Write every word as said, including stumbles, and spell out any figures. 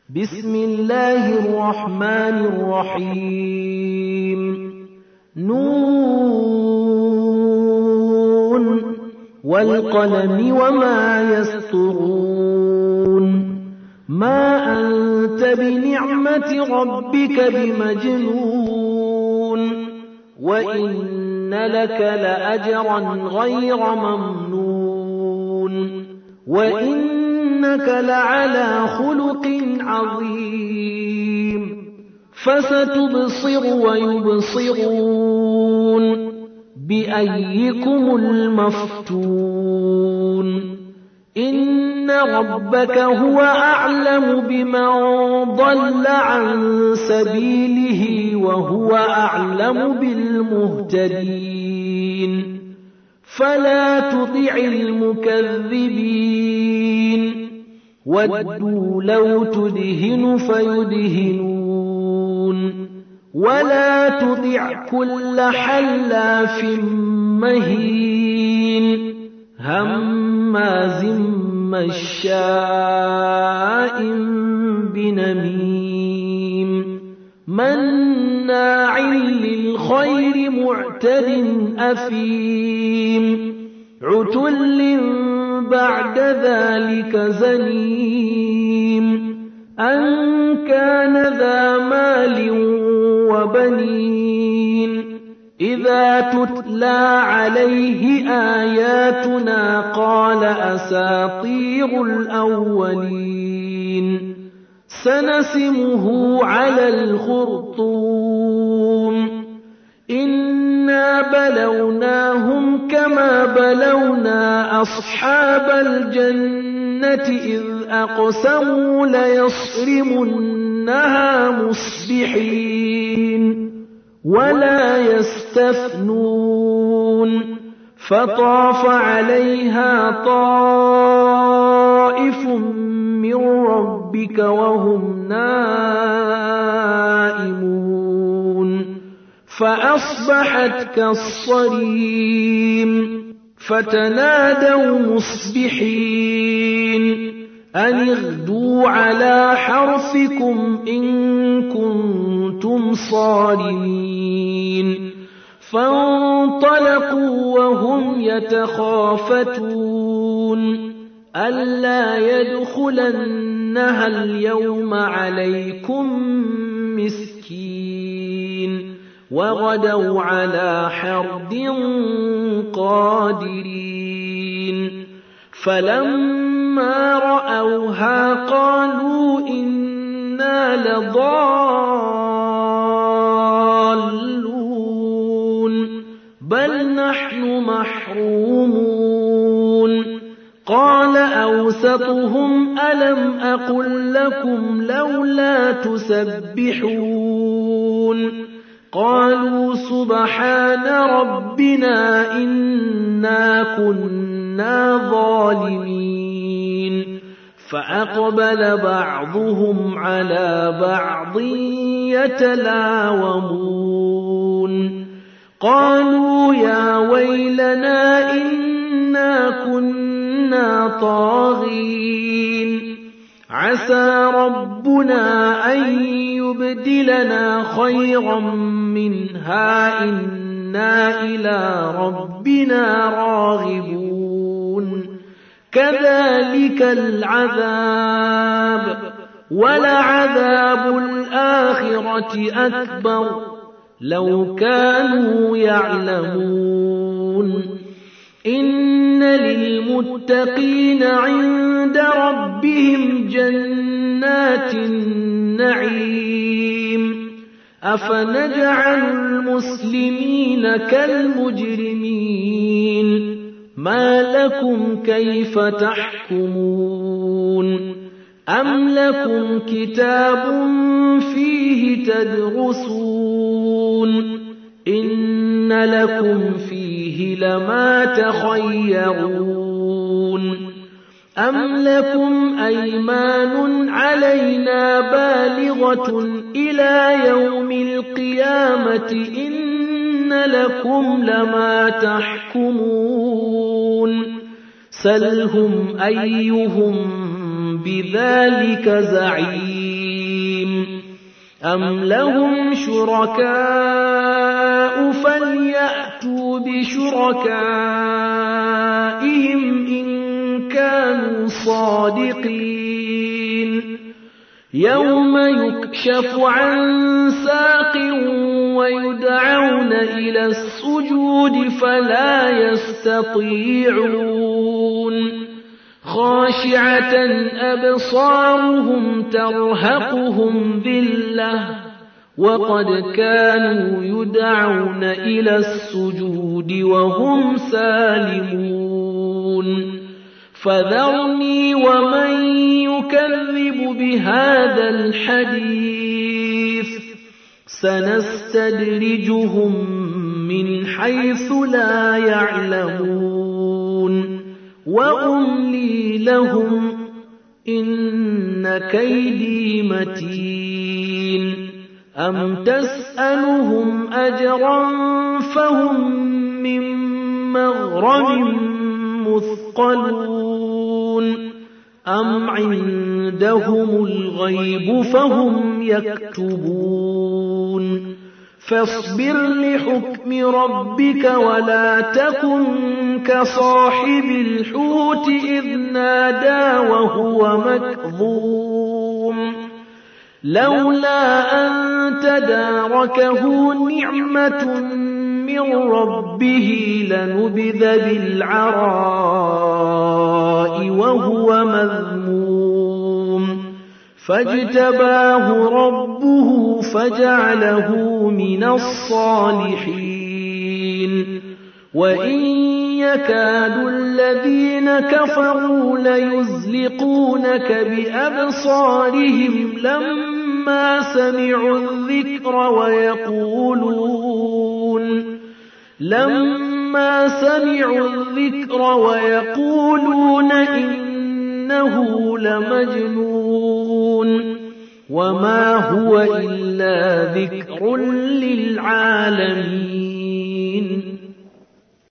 بسم الله الرحمن الرحيم نون والقلم وما يسطرون ما أنت بنعمة ربك بمجنون وإن لك لأجرا غير ممنون وإنك لعلى خلق عظيم فستبصر ويبصرون بأيكم المفتون إن ربك هو أعلم بمن ضل عن سبيله وهو أعلم بالمهتدين فلا تطع المكذبين ودوا لو تدهن فيدهنون ولا تطع كل حلاف مهين هماز مشاء بنميم مناع للخير معتد أثيم عتل بعد ذلك زنيم أن كان ذا مال وبنين إذا تتلى عليه آياتنا قال أساطير الأولين سنسمه على الخرطوم إنا بلوناهم كما بلونا أصحاب الجنة إذ أقسموا ليصرمنها مصبحين ولا يستثنون فطاف عليها طائف من ربك وهم نائمون فأصبحت كالصريم فتنادوا مصبحين أن اغدوا على حرثكم إن كنتم صارمين فانطلقوا وهم يتخافتون ألا يدخلنها اليوم عليكم مسكين وغدوا على حرد قادرين فلما رأوها قالوا إنا لضالون بل نحن محرومون قال أوسطهم ألم أقل لكم لولا تسبحون قالوا سبحان ربنا إنا كنا ظالمين فأقبل بعضهم على بعض يتلاومون قالوا يا ويلنا إنا كنا طاغين عسى ربنا أن يبدلنا خيرا منها إنا إلى ربنا راغبون كذلك العذاب ولعذاب الآخرة أكبر لو كانوا يعلمون إن للمتقين عند ربهم جنات النعيم أفنجعل المسلمين كالمجرمين ما لكم كيف تحكمون أم لكم كتاب فيه تدرسون إن لكم فيه لما تخيرون أم لكم أيمان علينا بالغة إلى يوم القيامة إن لكم لما تحكمون سلهم أيهم بذلك زعيم أَمْ لَهُمْ شُرَكَاءُ فَلْيَأْتُوا بِشُرَكَائِهِمْ إِن كَانُوا صَادِقِينَ يَوْمَ يُكْشَفُ عَن سَاقٍ وَيُدْعَوْنَ إِلَى السُّجُودِ فَلَا يَسْتَطِيعُونَ خَاشِعَةً أَبْصَارُهُمْ تَرْهَقُهُمْ ذِلَّةٌ وَقَدْ كَانُوا يُدْعَوْنَ إِلَى السُّجُودِ وَهُمْ سَالِمُونَ فَذَرْنِي وَمَن يُكَذِّبُ بِهَذَا الْحَدِيثِ سَنَسْتَدْرِجُهُم مِّنْ حَيْثُ لَا يَعْلَمُونَ وَأُمْلِي لَهُمْ إِنَّ كَيْدِي مَتِينٌ أَمْ تَسْأَلُهُمْ أَجْرًا فَهُم مِّن مَّغْرَمٍ مُّثْقَلُونَ أَمْ عِندَهُمُ الْغَيْبُ فَهُمْ يَكْتُبُونَ فاصبر لحكم ربك ولا تكن كصاحب الحوت إذ نادى وهو مكظوم لولا أن تداركه نعمة من ربه لنبذ بالعراء وهو مذموم فاجتباه ربه فجعله من الصالحين وإن يكاد الذين كفروا ليزلقونك بأبصارهم لما سمعوا الذكر ويقولون لما سمعوا الذكر ويقولون إنه لمجنون وما هو إلا ذكر للعالمين